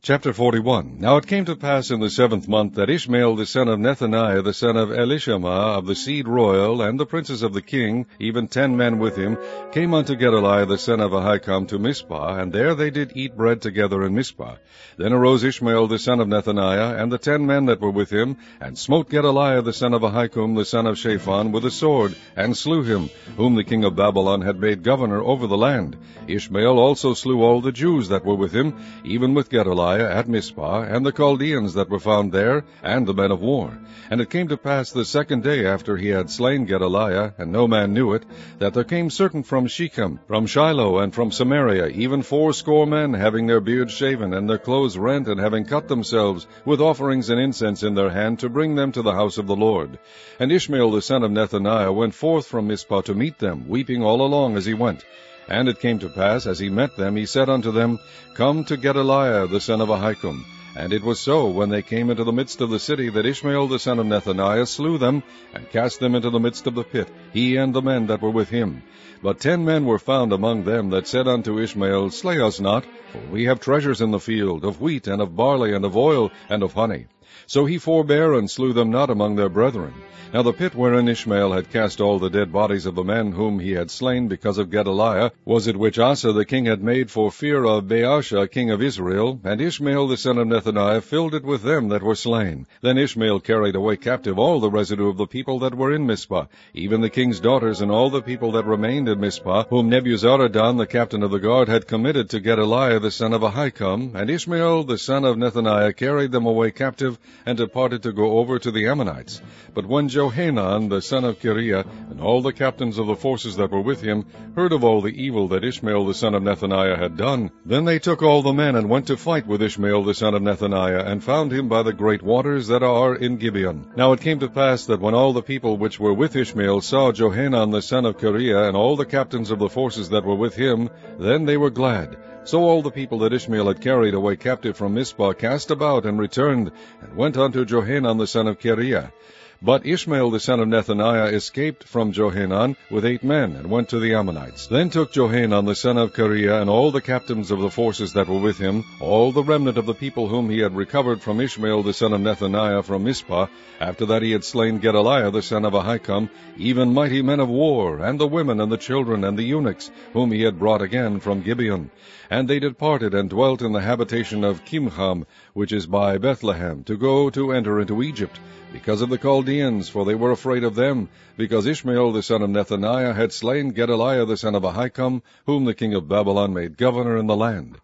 Chapter 41. Now it came to pass in the 7th month that Ishmael the son of Nethaniah the son of Elishama of the seed royal, and the princes of the king, even 10 men with him, came unto Gedaliah the son of Ahikam to Mizpah, and there they did eat bread together in Mizpah. Then arose Ishmael the son of Nethaniah, and the 10 men that were with him, and smote Gedaliah the son of Ahikam the son of Shaphan with a sword, and slew him, whom the king of Babylon had made governor over the land. Ishmael also slew all the Jews that were with him, even with Gedaliah at Mizpah, and the Chaldeans that were found there, and the men of war. And it came to pass the 2nd day after he had slain Gedaliah, and no man knew it, that there came certain from Shechem, from Shiloh, and from Samaria, even 80 men, having their beards shaven, and their clothes rent, and having cut themselves, with offerings and incense in their hand, to bring them to the house of the Lord. And Ishmael the son of Nethaniah went forth from Mizpah to meet them, weeping all along as he went. And it came to pass, as he met them, he said unto them, Come to Gedaliah the son of Ahikam. And it was so, when they came into the midst of the city, that Ishmael the son of Nethaniah slew them, and cast them into the midst of the pit, he and the men that were with him. But 10 men were found among them that said unto Ishmael, Slay us not, for we have treasures in the field, of wheat, and of barley, and of oil, and of honey. So he forbare, and slew them not among their brethren. Now the pit wherein Ishmael had cast all the dead bodies of the men whom he had slain because of Gedaliah, was it which Asa the king had made for fear of Baasha king of Israel, and Ishmael the son of Nethaniah filled it with them that were slain. Then Ishmael carried away captive all the residue of the people that were in Mizpah, even the king's daughters and all the people that remained in Mizpah, whom Nebuzaradan the captain of the guard had committed to Gedaliah the son of Ahikam, and Ishmael the son of Nethaniah carried them away captive, and departed to go over to the Ammonites. But when Johanan the son of Kareah, and all the captains of the forces that were with him, heard of all the evil that Ishmael the son of Nethaniah had done, then they took all the men, and went to fight with Ishmael the son of Nethaniah, and found him by the great waters that are in Gibeon. Now it came to pass that when all the people which were with Ishmael saw Johanan the son of Kareah, and all the captains of the forces that were with him, then they were glad. So all the people that Ishmael had carried away captive from Mizpah cast about, and returned, and went unto Johanan the son of Kareah. But Ishmael the son of Nethaniah escaped from Johanan with 8 men, and went to the Ammonites. Then took Johanan the son of Kareah, and all the captains of the forces that were with him, all the remnant of the people whom he had recovered from Ishmael the son of Nethaniah from Mizpah, after that he had slain Gedaliah the son of Ahikam, even mighty men of war, and the women and the children and the eunuchs, whom he had brought again from Gibeon. And they departed, and dwelt in the habitation of Kimham, which is by Bethlehem, to go to enter into Egypt, because of the Chaldeans, for they were afraid of them, because Ishmael the son of Nethaniah had slain Gedaliah the son of Ahikam, whom the king of Babylon made governor in the land.